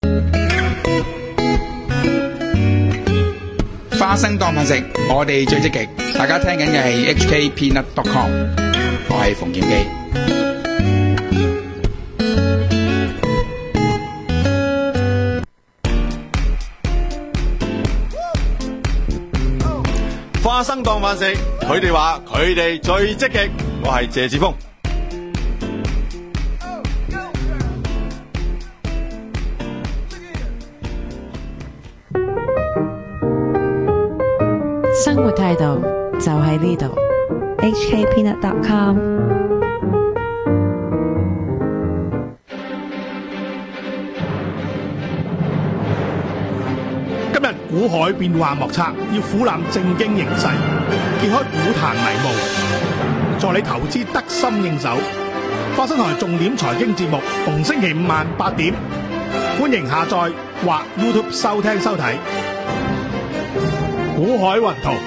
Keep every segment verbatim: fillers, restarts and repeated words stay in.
花生當飯食，我哋最積極。大家聽緊嘅係 H K Peanut dot com， 我係馮檢基。 花生當飯食，佢哋話佢哋最積極。我係謝志峰。 生活態度就喺呢度 ，H K Peanut dot com。 今日股海變幻莫測，要俯覽正經形勢，揭開股壇迷霧，助你投資得心應手。花生台重點財經節目，逢星期五晚八點，歡迎下載或 YouTube 收聽收睇。股海雲圖，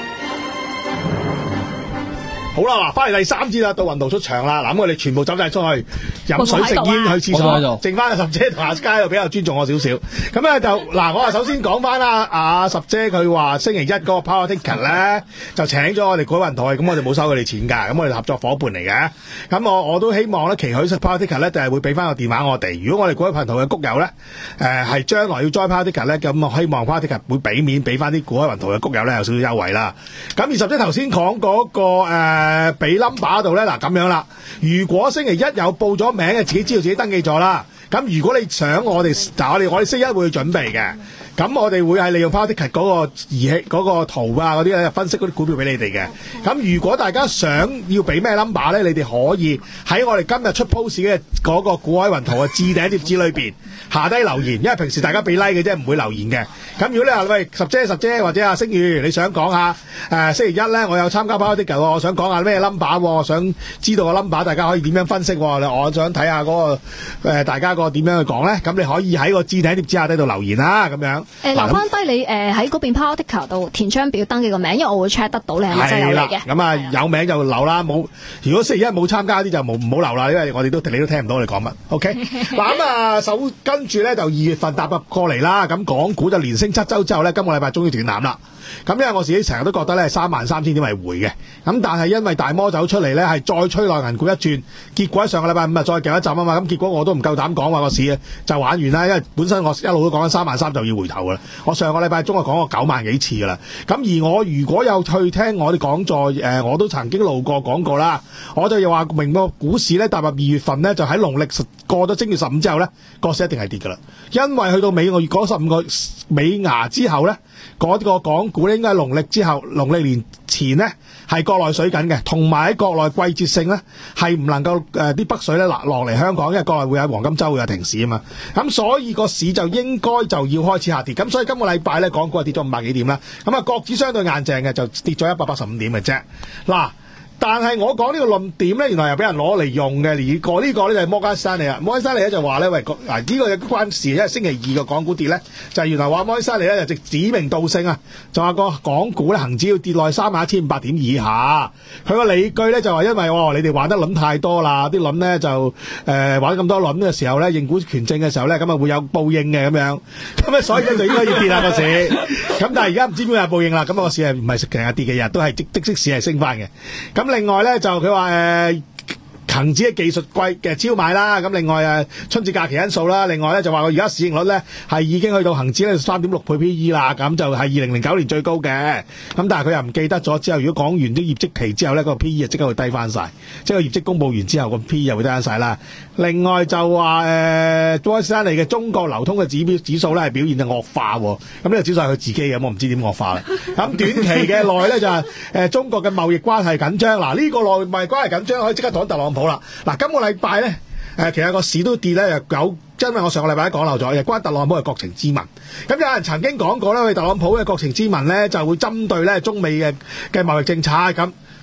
好啦，嗱，翻嚟第三節啦，到雲圖出場啦。嗱，咁我哋全部走晒出去飲水食煙去廁所，剩翻阿十姐同阿佳又比較尊重我少少。咁咧就嗱，我啊首先講翻啦，阿十姐佢話星期一嗰個 Power Ticket 咧就請咗我哋股海雲圖，咁我哋冇收佢哋錢㗎，咁我哋合作伙伴嚟嘅。咁我我都希望咧，期許 Power Ticket 咧就係會俾翻個電話我哋。如果我哋股海雲圖嘅谷友咧，誒係將來要 join Power Ticket 咧，咁我希望 Power Ticket 會俾面俾翻啲股海雲圖嘅谷友咧有少少優惠啦。咁而十姐頭先講嗰個誒俾 number 度咧，嗱咁樣啦。如果星期一有報咗名嘅，自己知道自己登記咗啦。咁如果你想我哋，嗱我哋我哋星期一會去準備嘅。咁我哋會係利用 Power Ticket 嗰個儀器嗰個圖啊嗰啲咧，分析嗰啲股票俾你哋嘅。咁如果大家想要俾咩 number 咧，你哋可以喺我哋今日出 post 嘅嗰個股海雲圖嘅置頂貼紙裏邊下低留言，因為平時大家俾 like 嘅啫，唔會留言嘅。咁如果你話喂十姐十姐或者阿星宇，你想講下誒、呃、星期一咧，我有參加 Power Ticket，我想講下咩 number， 想知道個 number， 大家可以點樣分析？我想睇下嗰個誒、呃、大家個點樣去講咧。咁你可以喺個置頂貼紙下低度留言啦，咁樣。 誒留翻低你誒喺嗰邊 Power Ticket 度填張表登記個名，因為我會 check 得到你係咪真係有嚟嘅。 咁啊有名就留啦，冇如果星期一冇參加啲就冇唔好留啦，因為我哋都你都聽唔到我哋講乜。OK，嗱咁啊首跟住咧就二月份踏入過嚟啦，咁港股就連升七週之後咧，今個禮拜終於斷纜啦。咁因為我自己成日都覺得咧三萬三千點係回嘅，咁但係因為大摩走出嚟咧係再吹內銀股一轉，結果喺上個禮拜五啊再夾一浸啊嘛，咁結果我都唔夠膽講話個市就玩完啦，因為本身我一路都講緊三萬三就要回頭噶啦，我上個禮拜中啊講過九萬幾次噶啦，咁而我如果有去聽我哋講座誒，我都曾經路過講過啦，我就又話明個股市咧踏入二月份咧就喺農曆過咗正月十五之後咧個市一定係跌噶啦，因為去到尾個月嗰十五個尾牙之後咧嗰、那個港股咧應該係農曆之後，農曆年前呢係國內水緊嘅，同埋喺國內季節性呢係唔能夠誒啲、呃、北水咧落落嚟香港，因為國內會有黃金週會有停市啊嘛，咁所以個市就應該就要開始下跌，咁所以今個禮拜咧港股係跌咗五百幾點啦，咁啊國指相對硬淨嘅就跌咗一百八十五點嘅啫，嗱。但係我講呢個論點咧，原來又俾人攞嚟用嘅。而個呢個咧就係摩根士丹利啊，摩根士丹利咧就話咧，喂，嗱、這、呢個有關事，因為星期二個港股跌咧，就係、是、原來話摩根士丹利咧就直指名道姓啊，就話個港股咧恒指要跌落去三萬一千五百點以下。佢個理據咧就話因為哦，你哋玩得輪太多啦，啲輪咧就誒、呃、玩咁多輪嘅時候咧，認股權證嘅時候咧，咁啊會有報應嘅咁樣，咁咧所以咧就應該要跌下個市。咁但係而家唔知邊日報應啦，咁個市係唔係成日跌嘅日，都係即即即市係升翻嘅。咁另外咧就佢話誒恒指嘅技術貴嘅超買啦，咁另外誒春節假期因素啦，另外咧就話佢而家市盈率咧係已經去到恒指咧三點六倍 P E 啦，咁就係二零零九年最高嘅，咁但係佢又唔記得咗之後，如果講完啲業績期之後咧，個 P E 就即刻會低翻晒，即係個業績公佈完之後個 P E 又會低翻晒啦。另外就話誒摩根士丹利嘅中國流通嘅指標指數咧係表現就惡化，咁呢個指數係佢自己嘅，我唔知點惡化啦。咁短期嘅內咧就係誒中國嘅貿易關係緊張，嗱呢個內貿易關係緊張可以即刻講特朗普啦。嗱今個禮拜咧誒其實個市都跌咧，又有因為我上個禮拜都講漏咗，又關特朗普嘅國情咨文。咁有人曾經講過咧，特朗普嘅國情咨文咧就會針對咧中美嘅嘅貿易政策咁。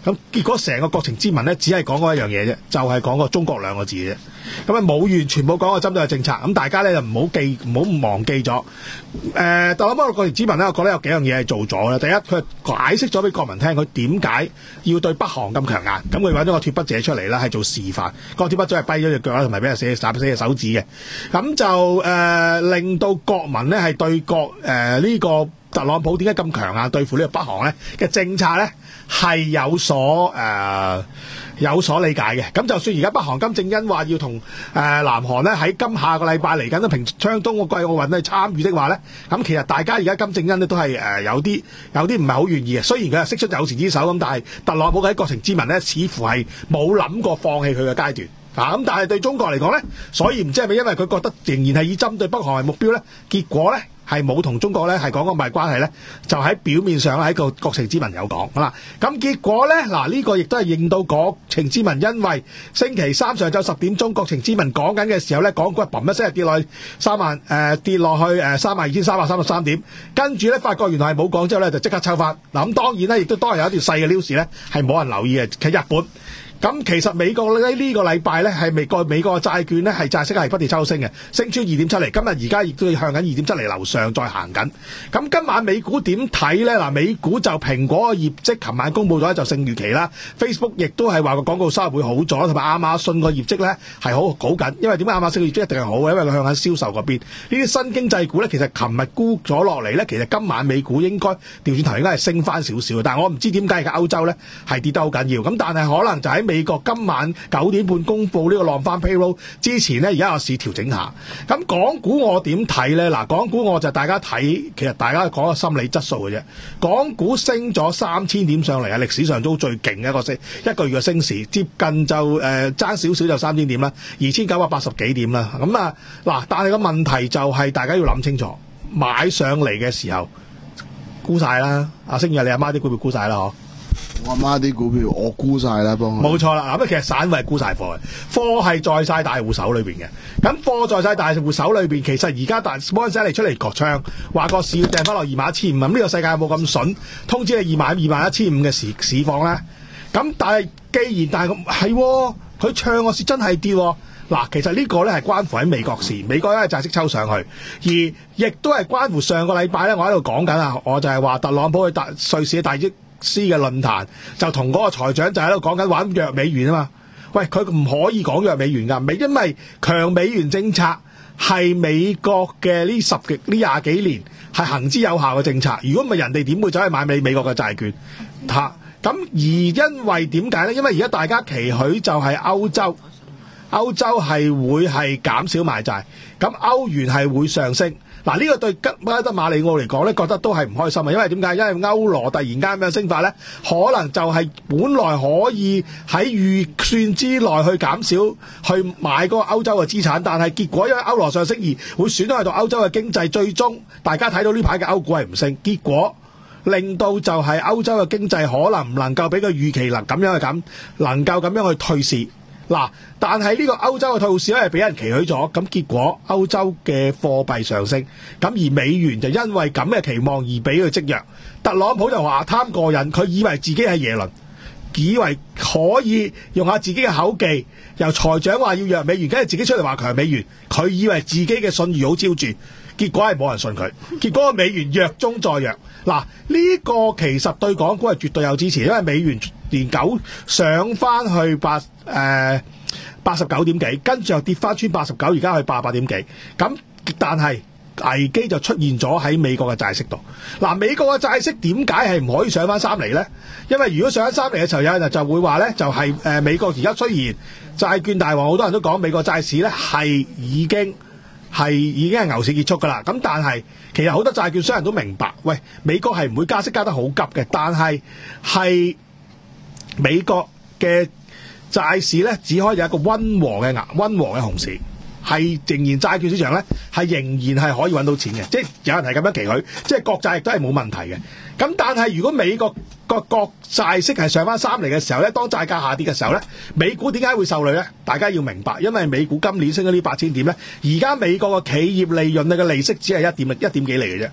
咁結果成個國情咨文咧，只係講過一樣嘢啫，就係講個中國兩個字啫。咁啊冇完全冇講過針對嘅政策。咁大家咧就唔好記，唔好忘記咗。誒、呃，特朗普嘅國情咨文咧，我覺得有幾樣嘢係做咗啦。第一，佢解釋咗俾國民聽，佢點解要對北韓咁強硬。咁佢揾咗個脫北者出嚟啦，係做示範。個脫北者係跛咗隻腳啦，同埋俾人寫斬死隻手指嘅。咁就誒、呃、令到國民咧係對國誒呢、呃呢個特朗普點解咁強硬對付呢個北韓咧嘅政策咧係有所誒、呃、有所理解嘅。咁就算而家北韓金正恩話要同誒、呃、南韓咧喺今下個禮拜嚟緊嘅平昌冬季奧運去參與的話咧，咁其實大家而家金正恩咧都係誒、呃、有啲有啲唔係好願意嘅。雖然佢係釋出友善之手咁，但係特朗普喺國情咨文咧似乎係冇諗過放棄佢嘅階段。啊咁，但係對中國嚟講咧，所以唔知係咪因為佢覺得仍然係以針對北韓為目標咧，結果咧係冇同中國咧係講個貿易關係咧，就喺表面上喺個國情咨文有講啦。咁結果咧嗱呢、呢個亦都係認到國情咨文，因為星期三上晝十點鐘國情咨文講緊嘅時候咧，港股砰一聲跌落去三萬誒、呃、跌落去誒三萬二千三百三十三點，跟住咧發覺原來係冇講之後咧就即刻抽翻嗱。咁當然咧亦都當然有一條細嘅 news 咧係冇人留意嘅，喺日本。咁其實美國咧呢個禮拜咧係美國美國嘅債券咧係債息係不斷抽升嘅，升穿二點七厘，今日而家亦都向緊二點七厘樓上再行緊。咁今晚美股點睇咧？嗱，美股就蘋果嘅業績琴晚公佈咗就勝預期啦 ，Facebook 亦都係話個廣告收入會好咗，同埋亞馬遜個業績咧係好好緊。因為點解亞馬遜嘅業績一定係好嘅？因為佢向緊銷售嗰邊。呢啲新經濟股咧，其實琴日沽咗落嚟咧，其實今晚美股應該調轉頭應該係升翻少少，但係我唔知點解而家歐洲咧係跌得好緊要。咁但係可能就喺美國今晚九點半公佈呢個浪翻 payroll 之前呢，而家有市調整下。咁港股我點睇呢？嗱，港股我就大家睇，其實大家講個心理質素嘅啫。港股升咗三千點上嚟啊，歷史上都最勁嘅一個升一個月嘅升時，接近就誒爭少少就三千點啦，二千九百八十幾點啦。咁啊嗱，但係個問題就係大家要諗清楚，買上嚟嘅時候沽晒啦。阿星爺，你阿媽啲股票沽晒啦嗬？ 我阿媽啲股票我沽晒啦，幫佢。 冇錯啦，咁其實散戶係沽晒貨嘅，貨係在晒大戶手裏邊嘅。咁貨在晒大戶手裏邊，其實而家大摩根士丹利出嚟割槍，話個市要掟翻落二萬一千五，咁呢個世界有冇咁筍？通知你二萬二萬一千五嘅市市況咧？咁但係既然但係係，佢唱個市真係跌。嗱，其實呢個咧係關乎喺美國市，美國咧債息抽上去，而亦都係關乎上個禮拜咧，我喺度講緊啊，我就係話特朗普去大瑞士嘅大益師嘅論壇，就同嗰個財長就喺度講緊玩弱美元啊嘛。喂，佢唔可以講弱美元㗎，因為強美元政策係美國嘅呢十幾呢廿幾年係行之有效嘅政策。如果唔係，人哋點會走去買美美國嘅債券？嚇！咁而因為點解咧？因為而家大家期許就係歐洲。歐洲係會係減少買債，咁歐元係會上升。嗱，呢個對吉拉德馬里奧嚟講咧，覺得都係唔開心啊！因為點解？因為歐羅突然間咁樣升法咧，可能就係本來可以喺預算之內去減少去買嗰個歐洲嘅資產，但係結果因為歐羅上升而會損害到歐洲嘅經濟，最終大家睇到呢排嘅歐股係唔升，結果令到就係歐洲嘅經濟可能唔能夠俾佢預期能咁樣去咁，能夠咁樣去退市。嗱，但係呢個歐洲嘅退市咧係俾人期許咗，咁結果歐洲嘅貨幣上升，咁而美元就因為咁嘅期望而俾佢積弱。特朗普就話貪過癮，佢以為自己係耶倫，以為可以用下自己嘅口技，由財長話要弱美元，跟住自己出嚟話強美元，佢以為自己嘅信譽好昭著，結果係冇人信佢，結果美元弱中再弱。嗱，呢個其實對港股係絕對有支持，因為美元連九上翻去八誒八十九點幾，跟住又跌翻穿八十九，而家去八十八點幾。咁但係危機就出現咗喺美國嘅債息度。嗱，美國嘅債息點解係唔可以上翻三厘呢？因為如果上翻三厘嘅時候，有人就會話呢，就係、是、誒、呃、美國而家雖然債券大王，好多人都講美國債市呢係已經係已經係牛市結束㗎啦。咁但係其實好多債券商人都明白，喂，美國係唔會加息加得好急嘅，但係係美國嘅債市咧，只可以有一個溫和嘅壓溫和嘅熊市，係仍然債券市場咧係仍然係可以揾到錢嘅，即係有人係咁樣期許，即係國債亦都係冇問題嘅。咁但係如果美國個國債息係上翻三厘嘅時候咧，當債價下跌嘅時候咧，美股點解會受累咧？大家要明白，因為美股今年升咗呢八千點咧，而家美國嘅企業利潤嘅利息只係一點一點幾厘嘅啫。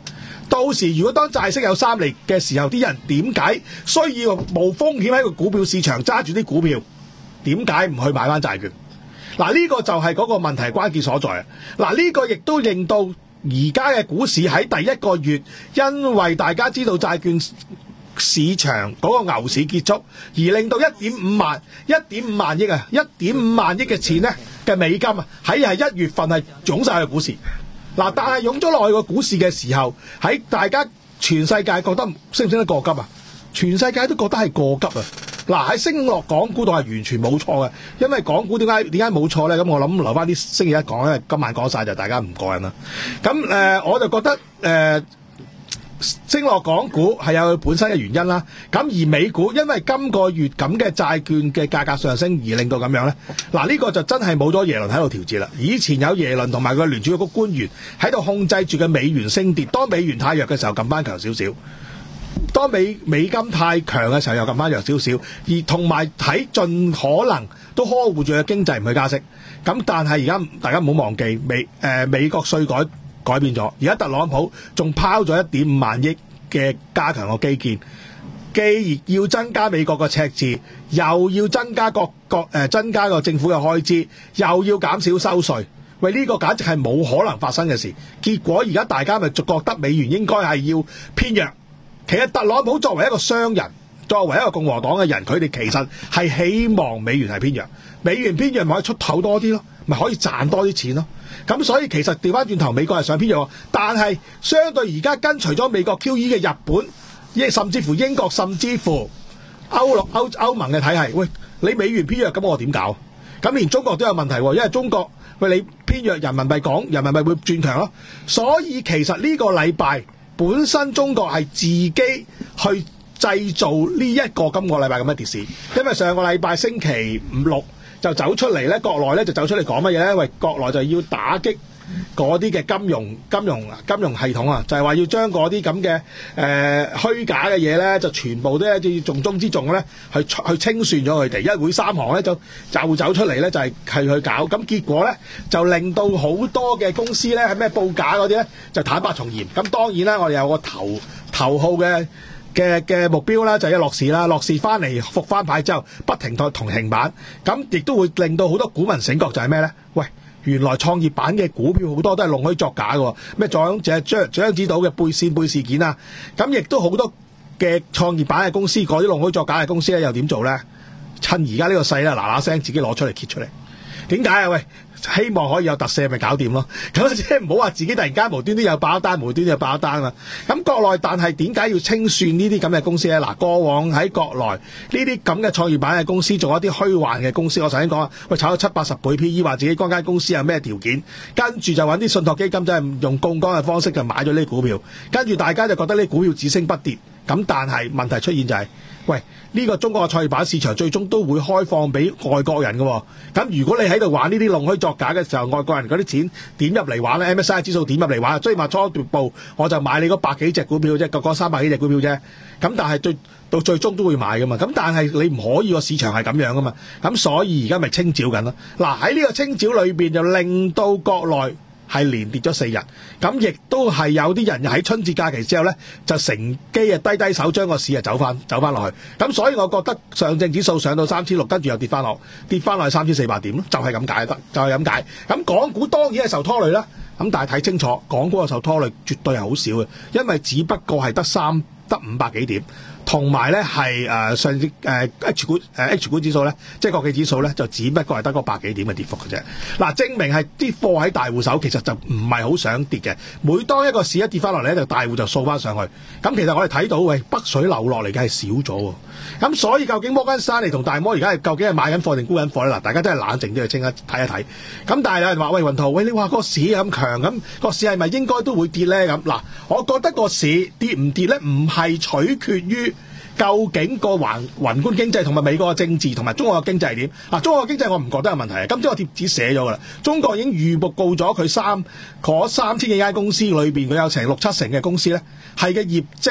到時如果當債息有三厘嘅時候，啲人點解需要無風險喺個股票市場揸住啲股票？點解唔去買翻債券？嗱，呢個就係嗰個問題關鍵所在啊！嗱，呢個亦都令到而家嘅股市喺第一個月，因為大家知道債券市場嗰個牛市結束，而令到一點五萬一點五萬億啊，一點五萬億嘅錢咧嘅美金啊，喺係一月份係湧晒去股市。嗱，但係湧咗落去個股市嘅時候，喺大家全世界覺得升唔升得過急啊？全世界都覺得係過急啊！嗱，喺升落港股度係完全冇錯嘅，因為港股點解點解冇錯咧？咁我諗留翻啲星期一講，因為今晚講晒就大家唔過癮啦。咁誒、呃，我就覺得誒、呃、升落港股係有佢本身嘅原因啦。咁而美股因為今個月咁嘅債券嘅價格上升而令到咁樣咧，嗱、這、呢個就真係冇咗耶倫喺度調節啦。以前有耶倫同埋個聯儲局官員喺度控制住嘅美元升跌，當美元太弱嘅時候撳翻強少少。當美美金太強嘅時候又撳翻弱少少，而同埋睇盡可能都呵護住嘅經濟唔去加息。咁但係而家大家唔好忘記美誒、呃、美國稅改改變咗，而家特朗普仲拋咗一點五萬億嘅加強個基建，既要增加美國嘅赤字，又要增加各各誒、呃、增加個政府嘅開支，又要減少收稅。喂，呢、這個簡直係冇可能發生嘅事。結果而家大家咪就覺得美元應該係要偏弱。其實特朗普作為一個商人，作為一個共和黨嘅人，佢哋其實係希望美元係偏弱，美元偏弱咪可以出口多啲咯，咪可以賺多啲錢咯。咁所以其實調翻轉頭，美國係想偏弱，但係相對而家跟隨咗美國 Q E 嘅日本，甚至乎英國，甚至乎歐陸歐歐盟嘅體系，喂，你美元偏弱，咁我點搞？咁連中國都有問題喎，因為中國喂你偏弱，人民幣講，人民幣會轉強咯。所以其實呢個禮拜本身中國係自己去製造呢一個今個禮拜咁嘅跌市，因為上個禮拜星期五六就走出嚟咧，國內咧就走出嚟講乜嘢咧？因為國內就要打擊嗰啲嘅金融、金融、金融系統啊，就係話要將嗰啲咁嘅誒虛假嘅嘢咧，就全部都要重中之重咧，去去清算咗佢哋。一會三行咧就就走出嚟咧，就係係去搞。咁結果咧就令到好多嘅公司咧係咩報假嗰啲咧就坦白從嚴。咁當然啦，我哋有個頭頭號嘅嘅嘅目標啦，就係樂視啦。樂視翻嚟復翻牌之後，不停同同停板，咁亦都會令到好多股民醒覺，就係咩咧？喂！原來創業板嘅股票好多都係弄虛作假嘅，咩張就係張張子島嘅背線背事件啊，咁亦都好多嘅創業板嘅公司，嗰啲弄虛作假嘅公司咧又點做咧？趁而家呢個勢咧，嗱嗱聲自己攞出嚟揭出嚟，點解啊？喂，希望可以有特赦咪搞掂咯，咁即係唔好話自己突然間無端端有爆一單，無端端有爆一單啊！咁國內但係點解要清算呢啲咁嘅公司咧？嗱，過往喺國內呢啲咁嘅創業板嘅公司做一啲虛幻嘅公司，我頭先講啊，喂，炒到七八十倍 P E， 話自己嗰間公司有咩條件，跟住就揾啲信託基金，即係用槓桿嘅方式就買咗呢啲股票，跟住大家就覺得呢啲股票只升不跌，咁但係問題出現就係、是，喂，呢、這個中國嘅創業板市場最終都會開放俾外國人嘅、哦，咁如果你喺度玩呢啲弄虛作假嘅時候，外國人嗰啲錢點入嚟玩咧 ？M S C I 指數點入嚟玩？所以話初步我就買你嗰百幾隻股票啫，個個三百幾隻股票啫。咁但係最到最終都會買噶嘛。咁但係你唔可以個市場係咁樣噶嘛。咁所以而家咪清剿緊咯。嗱，喺呢個清剿裏邊就令到國內係連跌咗四日，咁亦都係有啲人喺春節假期之後咧，就乘機啊低低手將個市啊走翻走翻落去，咁所以我覺得上證指數上到三千六，跟住又跌翻落，跌翻落去三千四百點咯，就係咁解得，就係咁解。咁港股當然係受拖累啦，咁但係睇清楚，港股嘅受拖累絕對係好少嘅，因為只不過係得三得五百幾點。同埋咧係誒上證誒 H 股誒 H 股指數咧，即係國企指數咧，就只不過係得嗰百幾點嘅跌幅嘅啫。嗱，證明係啲貨喺大戶手，其實就唔係好想跌嘅。每當一個市一跌翻落嚟咧，就大戶就掃翻上去。咁其實我哋睇到，喂，北水流落嚟嘅係少咗喎。咁所以究竟摩根士丹利同大摩而家係究竟係買緊貨定沽緊貨咧？嗱，大家都係冷靜啲去清一睇一睇。咁但係有人話，喂，雲圖，喂，你話個市咁強，咁個市係咪應該都會跌咧？咁嗱，我覺得個市跌唔跌咧，唔係取決於究竟個環宏觀經濟同埋美國嘅政治同埋中國嘅經濟係點？嗱，中國嘅經濟我唔覺得有問題。今朝個貼紙寫咗噶啦，中國已經預報告咗佢三嗰三千幾間公司裏邊，佢有成六七成嘅公司咧係嘅業績咧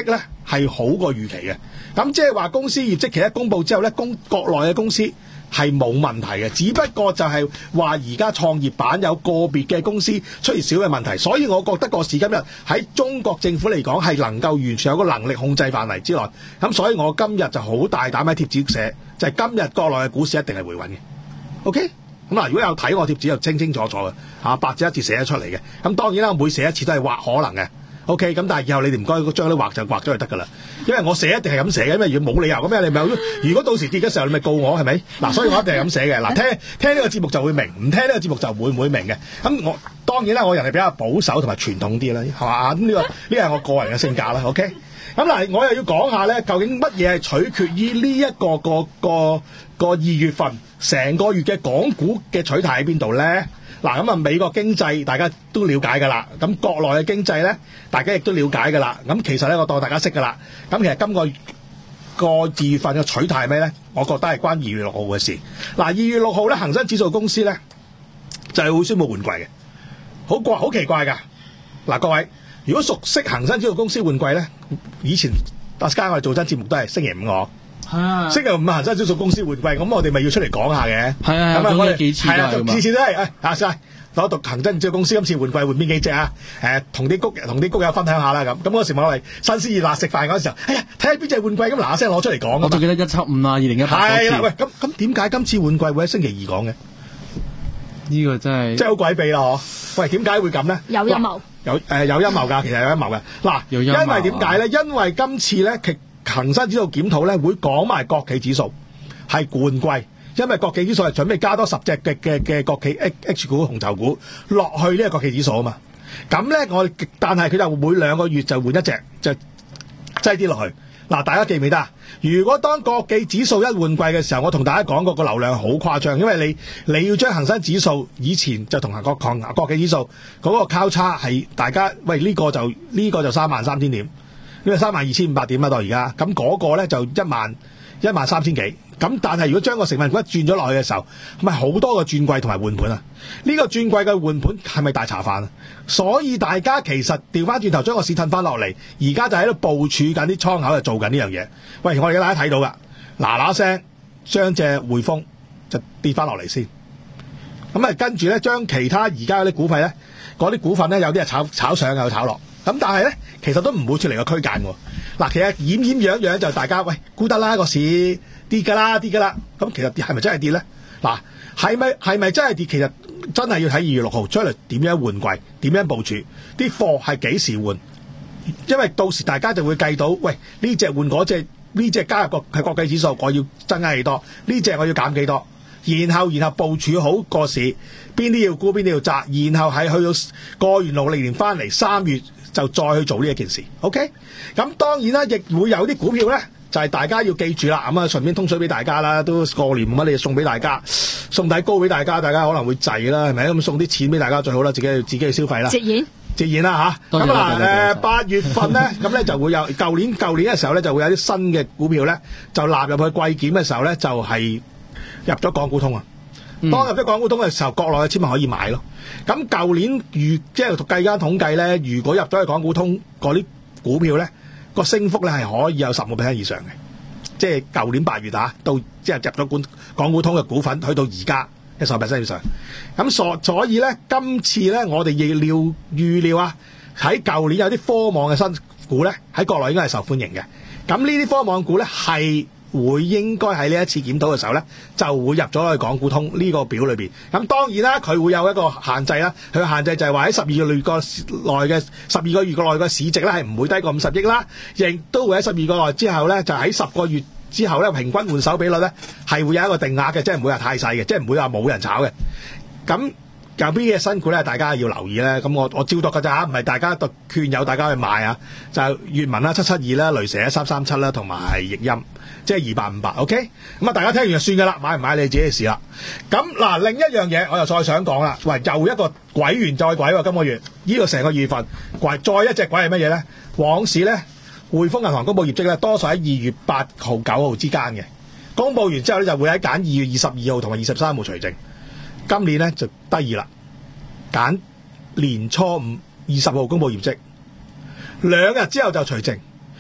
係好過預期嘅。咁即係話公司業績期一公佈之後咧，公國內嘅公司係冇問題嘅，只不過就係話而家創業板有個別嘅公司出現小嘅問題，所以我覺得個市今日喺中國政府嚟講係能夠完全有個能力控制範圍之內。咁所以我今日就好大膽喺貼紙寫，就係、是、今日國內嘅股市一定係回穩嘅。OK。咁嗱，如果有睇我貼紙就清清楚楚嘅，嚇八字一字寫得出嚟嘅。咁當然啦，我每寫一次都係畫可能嘅。OK，咁但係以後你哋唔該將啲畫就畫咗就得㗎啦。因為我寫一定係咁寫嘅，因為如果冇理由咁樣，你咪如果到時跌嘅時候你咪告我係咪？嗱，所以我一定係咁寫嘅。嗱，聽聽呢個節目就會明，唔聽呢個節目就會唔會明嘅。咁我當然啦，我人係比較保守同埋傳統啲啦，係嘛？咁呢個呢係我個人嘅性格啦。OK。咁嗱，我又要講下咧，究竟乜嘢係取決於呢一個個個個二月份成個月嘅港股嘅取態喺邊度咧？嗱，咁啊美國經濟大家都了解㗎啦，咁國內嘅經濟咧大家亦都了解㗎啦。咁其實咧我當大家識㗎啦。咁其實今個個二月份嘅取態係咩咧？我覺得係關二月六號嘅事。嗱，二月六號咧恒生指數公司咧就係會宣布換季嘅，好怪好奇怪㗎。嗱，各位。如果熟悉恒生指數公司換季咧，以前阿 Sky 我哋做真節目都係星期五我，係啊，星期五恒生指數公司換季，咁我哋咪要出嚟講下嘅，係啊，咁啊我哋幾次係啊，次次都係誒阿 Sky 攞讀恒生指數公司今次換季換邊幾隻啊？誒同啲谷同啲谷友分享下啦咁，咁嗰時我哋新鮮熱辣食飯嗰時候，哎呀睇下邊隻換季咁嗱嗱聲攞出嚟講，我仲記得一七五啊，二零一八嗰次，係啦，喂咁咁點解今次換季會喺星期二講嘅？呢個真係真係好詭秘啦嗬！喂，點解會咁咧？有陰謀。有誒、呃、有陰謀㗎，其實有陰謀嘅。嗱，因為點解咧？因為今次咧，其恒生指數檢討咧，會講埋國企指數係換季，因為國企指數係準備加多十隻嘅嘅嘅國企 H 股紅籌股落去呢個國企指數啊嘛。咁咧，我但係佢就每兩個月就換一隻，就擠啲落去。嗱，大家記唔記得啊？如果當國企指數一換季嘅時候，我同大家講過個流量好誇張，因為你你要將恒生指數以前就同國抗國企指數嗰個交叉係大家喂呢、呢個就呢、呢個就三萬三千點，呢個三萬二千五百點啦到而家，咁嗰個咧就一萬一萬三千幾。咁但係如果將個成分股一轉咗落去嘅時候，咪好多個轉季同埋換盤啊！呢、呢個轉季嘅換盤係咪大茶飯啊？所以大家其實調翻轉頭將個市褪翻落嚟，而家就喺度部署緊啲倉口，就做緊呢樣嘢。喂，我哋而家大家睇到噶，嗱嗱聲將隻匯豐就跌翻落嚟先。咁啊，跟住咧將其他而家嗰啲股份咧，嗰啲股份咧有啲係炒炒上又炒落。咁但係咧，其實都唔會出嚟個區間喎。嗱，其實掩掩樣樣就大家喂估得啦個市。跌㗎啦，跌㗎啦，咁其實係咪真係跌咧？嗱，係咪係咪真係跌？其實真係要睇二月六號出嚟點樣換季，點樣部署，啲貨係幾時換？因為到時大家就會計到，喂呢隻換嗰隻，呢隻加入個係國際指數，我要增加幾多？呢隻我要減幾多？然後然後部署好個市，邊啲要沽，邊啲要揸，然後係去到過完農曆年翻嚟三月就再去做呢一件事。OK，咁當然啦，亦會有啲股票咧。就係大家要記住啦，咁啊順便通水俾大家啦，都過年乜你送俾大家，送底糕俾大家，大家可能會滯啦，係咪？咁送啲錢俾大家最好啦，自己自己去消費啦。節儉，節儉啦吓。咁啊誒八月份咧，咁咧就會有舊年舊年嘅時候咧，就會有啲新嘅股票咧，就納入去季檢嘅時候咧，就係入咗港股通啊。嗯、當入咗港股通嘅時候，國內嘅簽咪可以買咯。咁舊年預即係計間統計咧，如果入咗去港股通嗰啲股票咧，個升幅咧係可以有十個 percent 以上嘅，即係舊年八月啊，到即係入咗港港股通嘅股份，去到而家一十個 percent 以上。咁所所以咧，今次咧我哋預料預料啊，喺舊年有啲科網嘅新股咧，喺國內應該係受歡迎嘅。咁呢啲科網股咧係會應該喺呢一次檢討嘅時候咧，就會入咗去港股通呢個表裏邊。咁當然啦，佢會有一個限制啦。佢嘅限制就係話喺十二個月個內嘅十二個月個內嘅市值咧係唔會低過五十億啦，亦都會喺十二個內之後咧，就喺十個月之後咧平均換手比率咧係會有一個定額嘅，即係唔會話太細嘅，即係唔會話冇人炒嘅。咁有邊嘅新股咧，大家要留意咧。咁我我照讀㗎咋，唔係大家讀勸誘大家去買啊。就係粵文啦、七七二啦、雷蛇一三三七啦，同埋易鑫，即係二八五八。OK，咁啊，大家聽完就算㗎啦，買唔買你自己嘅事啦。咁嗱，另一樣嘢我又再想講啦。喂，又一個鬼完再鬼喎，今個月呢、這個成個月份鬼再一隻鬼係乜嘢咧？往時咧，匯豐銀行公佈業績咧，多數喺二月八號、九號之間嘅。公佈完之後咧，就會喺揀二月二十二號同埋二十三號除淨。今年咧就低二啦，揀年初五二十號公佈業績，兩日之後就除淨。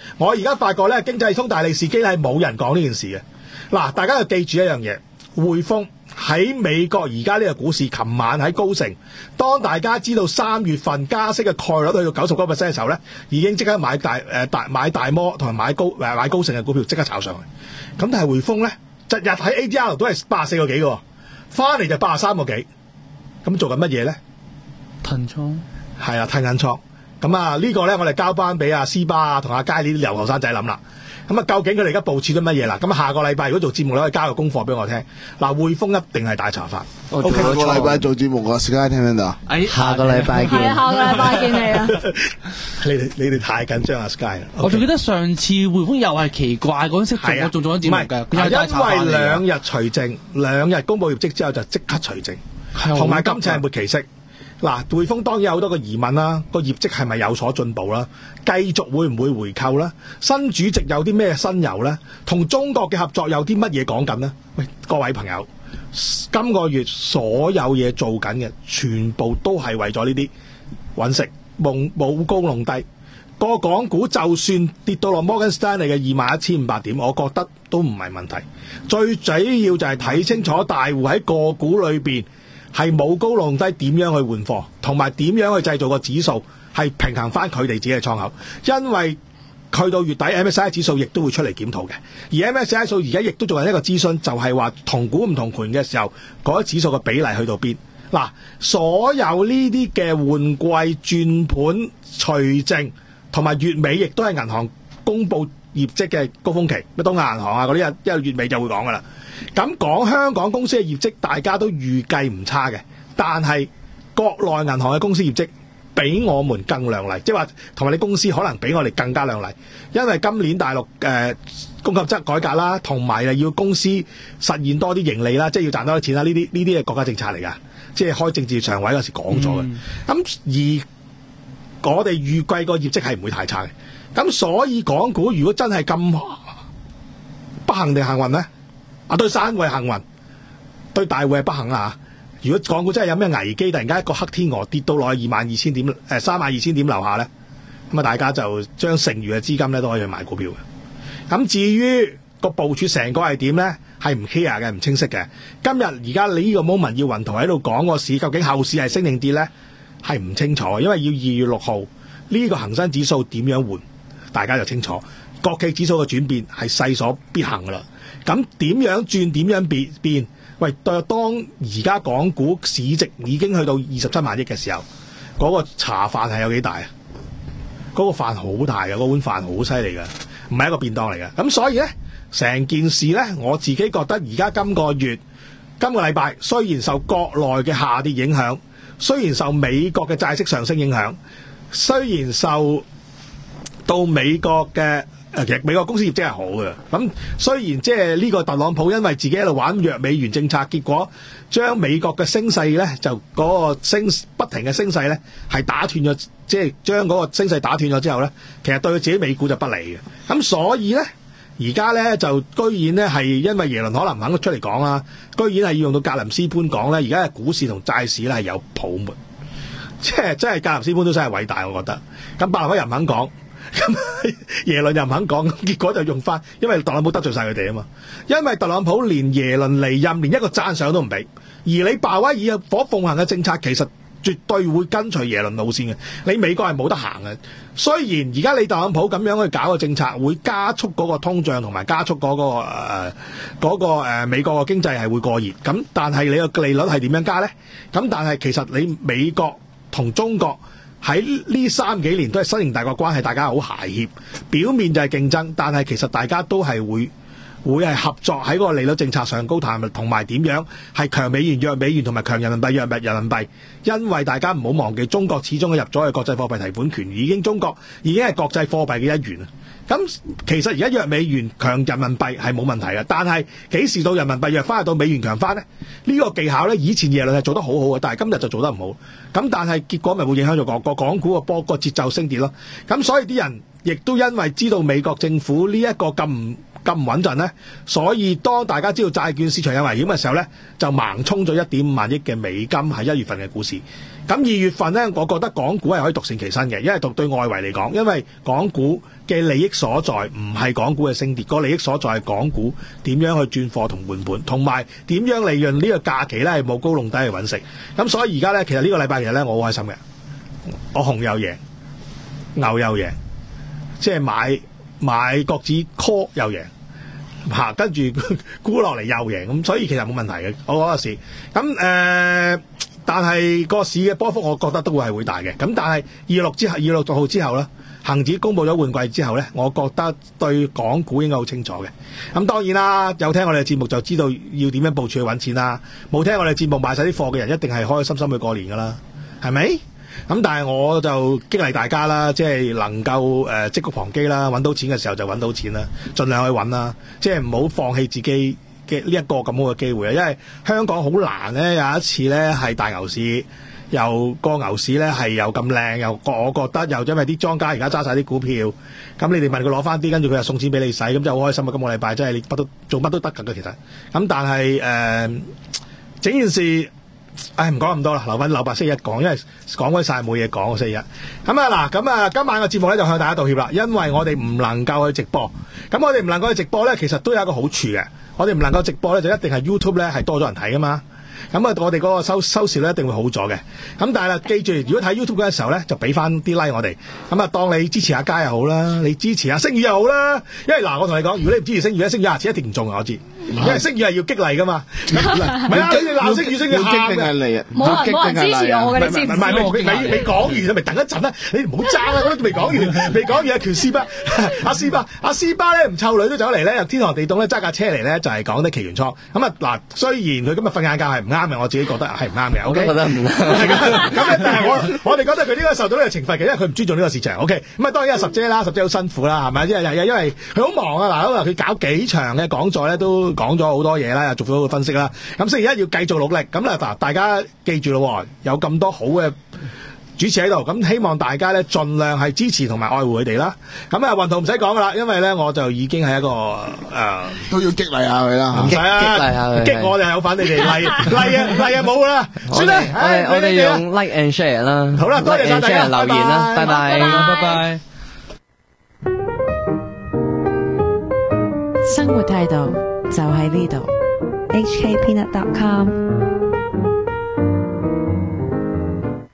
我而家發覺咧，經濟通大利是機係冇人講呢件事嘅。嗱，大家要記住一樣嘢，匯豐喺美國而家呢個股市，琴晚喺高盛，當大家知道三月份加息嘅概率去到九十九 percent 嘅時候咧，已經即刻買大誒大、呃、買大摩同埋買高誒買高盛嘅股票，即刻炒上去。咁但係匯豐咧，日日喺 A D R 都係八十四個幾嘅，翻嚟就八十三個幾。咁做緊乜嘢咧？ 騰倉係啊，騰緊倉。咁啊，呢個咧我哋交班俾阿斯巴啊同阿佳呢啲留後生仔諗啦。咁啊，究竟佢哋而家部署咗乜嘢啦？咁下個禮拜如果做節目咧，可以交個功課俾我聽。嗱，匯豐一定係大茶飯。 我下個禮拜做節目啊 ，Sky 聽唔聽到啊？ 哎， 下個禮拜見。 係啊，下個禮拜見你啊！ 你哋你哋太緊張啊 Sky 啦。 我仲記得上次匯豐又係奇怪嗰陣時，我仲做咗節目㗎。 唔係，因為兩日除淨，兩日公佈業績之後就即刻除淨，同埋今次係末期息。嗱，匯豐當然有好多個疑問啦，個業績係咪有所進步啦？繼續會唔會回購啦？新主席有啲咩新猷咧？同中國嘅合作有啲乜嘢講緊呢？喂，各位朋友，今個月所有嘢做緊嘅，全部都係為咗呢啲揾食，冇冇高弄低。個港股就算跌到落摩根士丹利嘅二萬一千五百點，我覺得都唔係問題。最主要就係睇清楚大戶喺個股裏邊係冇高弄低，點樣去換貨，同埋點樣去製造個指數係平衡翻佢哋自己嘅倉口。因為去到月底 M S C I 指數亦都會出嚟檢討嘅，而 M S C I 數而家亦都做緊一個諮詢，就係話同股唔同權嘅時候，嗰啲指數嘅比例去到邊？嗱，所有呢啲嘅換季轉盤除淨同埋月尾，亦都係銀行公佈業績嘅高峰期，乜東亞銀行啊嗰啲，因為月尾就會講噶啦。咁講香港公司嘅業績，大家都預計唔差嘅，但係國內銀行嘅公司業績比我們更亮麗，即係話同埋你公司可能比我哋更加亮麗，因為今年大陸誒、呃、供給側改革啦，同埋要公司實現多啲盈利啦，即係要賺多啲錢啦，呢啲呢啲係國家政策嚟㗎，即係開政治常委嗰時講咗嘅。咁、嗯、而我哋預計個業績係唔會太差嘅，咁所以港股如果真係咁不幸定幸運咧？啊，對散戶係幸運，對大戶係不幸啊！如果港股真係有咩危機，突然間一個黑天鵝跌到落去二萬二千點，誒三萬二千點樓下咧，咁啊大家就將剩餘嘅資金咧都可以去買股票嘅。咁至於個部署成個係點咧，係唔 clear 嘅，唔清晰嘅。今日而家你呢個 moment 要雲圖喺度講個市，究竟後市係升定跌咧，係唔清楚，因為要二月六號呢個恒生指數點樣換，大家就清楚。國企指數嘅轉變係勢所必行噶啦。咁點樣轉？點樣變變？喂，當而家港股市值已經去到二十七萬億嘅時候，嗰、那個茶飯係有幾大啊？嗰、那個飯好大嘅，嗰碗飯好犀利嘅，唔係一個便當嚟嘅。咁所以咧，成件事咧，我自己覺得而家今個月、今個禮拜，雖然受國內嘅下跌影響，雖然受美國嘅債息上升影響，雖然受到美國嘅誒，其實美國公司業績係好嘅，咁雖然即係呢個特朗普因為自己喺度玩弱美元政策，結果將美國嘅升勢咧，就嗰個升不停嘅升勢咧，係打斷咗，即係將嗰個升勢打斷咗之後咧，其實對佢自己美股就不利嘅。咁所以咧，而家咧就居然咧係因為耶倫可能唔肯出嚟講啦，居然係要用到格林斯潘講咧，而家嘅股市同債市咧係有泡沫，即係真係格林斯潘都真係偉大，我覺得。咁伯南克又唔肯講。咁耶倫又唔肯講，結果就用翻，因為特朗普得罪晒佢哋啊嘛。因為特朗普連耶倫離任連一個讚賞都唔俾，而你鮑威爾所奉行嘅政策其實絕對會跟隨耶倫路線嘅。你美國係冇得行嘅。雖然而家你特朗普咁樣去搞個政策，會加速嗰個通脹同埋加速嗰、嗰個誒嗰、呃嗰個誒、呃、美國嘅經濟係會過熱。咁但係你個利率係點樣加呢？咁但係其實你美國同中國喺呢三幾年都係新型大國關係，大家好諧協，表面就係競爭，但係其實大家都係會會係合作喺個利率政策上高談，同埋點樣係強美元弱美元同埋強人民幣弱人民幣，因為大家唔好忘記中國始終入咗去國際貨幣提款權，已經中國已經係國際貨幣嘅一員啊。咁其實而家弱美元強人民幣係冇問題嘅，但係幾時到人民幣弱翻，到美元強翻呢？呢、呢個技巧呢，以前耶倫係做得好好嘅，但係今日就做得唔好。咁但係結果咪會影響咗個個港股個波個節奏升跌咯。咁所以啲人亦都因為知道美國政府呢一個咁唔咁唔穩陣呢，所以當大家知道債券市場有危險嘅時候呢，就盲衝咗一點五萬億嘅美金喺一月份嘅股市。 咁二月份咧，我覺得港股係可以獨善其身嘅，因為對對外圍嚟講，因為港股嘅利益所在唔係港股嘅升跌，個利益所在係港股點樣去轉貨同換盤，同埋點樣利潤呢個假期咧係冇高弄低去揾食。咁所以而家咧，其實呢個禮拜其實咧，我好開心嘅，我紅又贏，牛又贏，即係買買國指 call 又贏。嚇，跟住沽落嚟又贏，咁所以其實冇問題嘅，我覺得市。咁誒、呃，但係個市嘅波幅，我覺得都會係會大嘅。咁但係二六之後，二六號之後咧，恒指公布咗換季之後咧，我覺得對港股應該好清楚嘅。咁當然啦，有聽我哋嘅節目就知道要點樣部署去揾錢啦。冇聽我哋節目買晒啲貨嘅人，一定係開開心心去過年噶啦，係咪？咁但係我就激勵大家啦，即係能夠誒積谷防饑啦，揾到錢嘅時候就揾到錢啦，盡量去揾啦，即係唔好放棄自己嘅呢一個咁好嘅機會啊！因為香港好難咧，有一次咧係大牛市，又個牛市咧係又咁靚，又我覺得又因為啲莊家而家揸晒啲股票，咁你哋問佢攞翻啲，跟住佢又送錢俾你使，咁就好開心啊！今個禮拜真係你乜都做乜都得㗎嘅其實，咁但係誒、呃、整件事。唉，唔講咁多啦，留翻留白星期一講，因為講開晒冇嘢講。星期一咁啊嗱，咁啊今晚嘅節目咧就向大家道歉啦，因為我哋唔能夠去直播。咁我哋唔能夠去直播咧，其實都有一個好處嘅。我哋唔能夠直播咧，就一定係 YouTube 咧係多咗人睇噶嘛。咁啊，我哋嗰個收收視咧一定會好咗嘅。咁但係啦，記住，如果睇 YouTube 嘅時候咧，就俾翻啲 like 我哋。咁啊，當你支持阿佳又好啦，你支持阿星宇又好啦。因為嗱，我同你講，如果你唔支持星宇咧，星宇下次一定唔中啊，我知。因為星宇係要激勵噶嘛。唔係啊，你哋鬧星宇，星宇喊嘅。 冇人冇人支持我嘅，你知唔知？ 唔係唔係，未未講完啊，咪等一陣啦。你唔好爭啦，我都未講完，未講完阿權斯巴，阿斯巴，阿斯巴咧唔湊女都走嚟咧，由天寒地凍咧揸架車嚟咧，就係講啲期權倉。咁啊嗱，雖然佢今日瞓晏覺係唔啱嘅，我自己覺得係唔啱嘅。O K，覺得唔啱。咁但係我我哋覺得佢應該受到呢個懲罰嘅，因為佢唔尊重呢個市場。O K，咁啊當然係十姐啦，十姐好辛苦啦，係咪？因為因為佢好忙啊，嗱，佢搞幾場嘅講座咧，都講咗好多嘢啦，又做咗個分析啦。咁星期一要繼續努力。咁啦嗱，大家記住咯，有咁多好嘅主持喺度，咁希望大家咧盡量係支持同埋愛護佢哋啦。咁啊，運動唔使講噶啦，因為咧我就已經係一個誒、呃、 都要激勵下佢啦， 唔使啊，激勵下佢，激我哋係有反你哋勵勵啊勵啊冇噶啦，算啦， 我哋我哋用 like and share 啦， 好啦，多謝晒大家留言啦，拜拜，拜拜。 生活態度就喺呢度 ，H K Peanut dot com。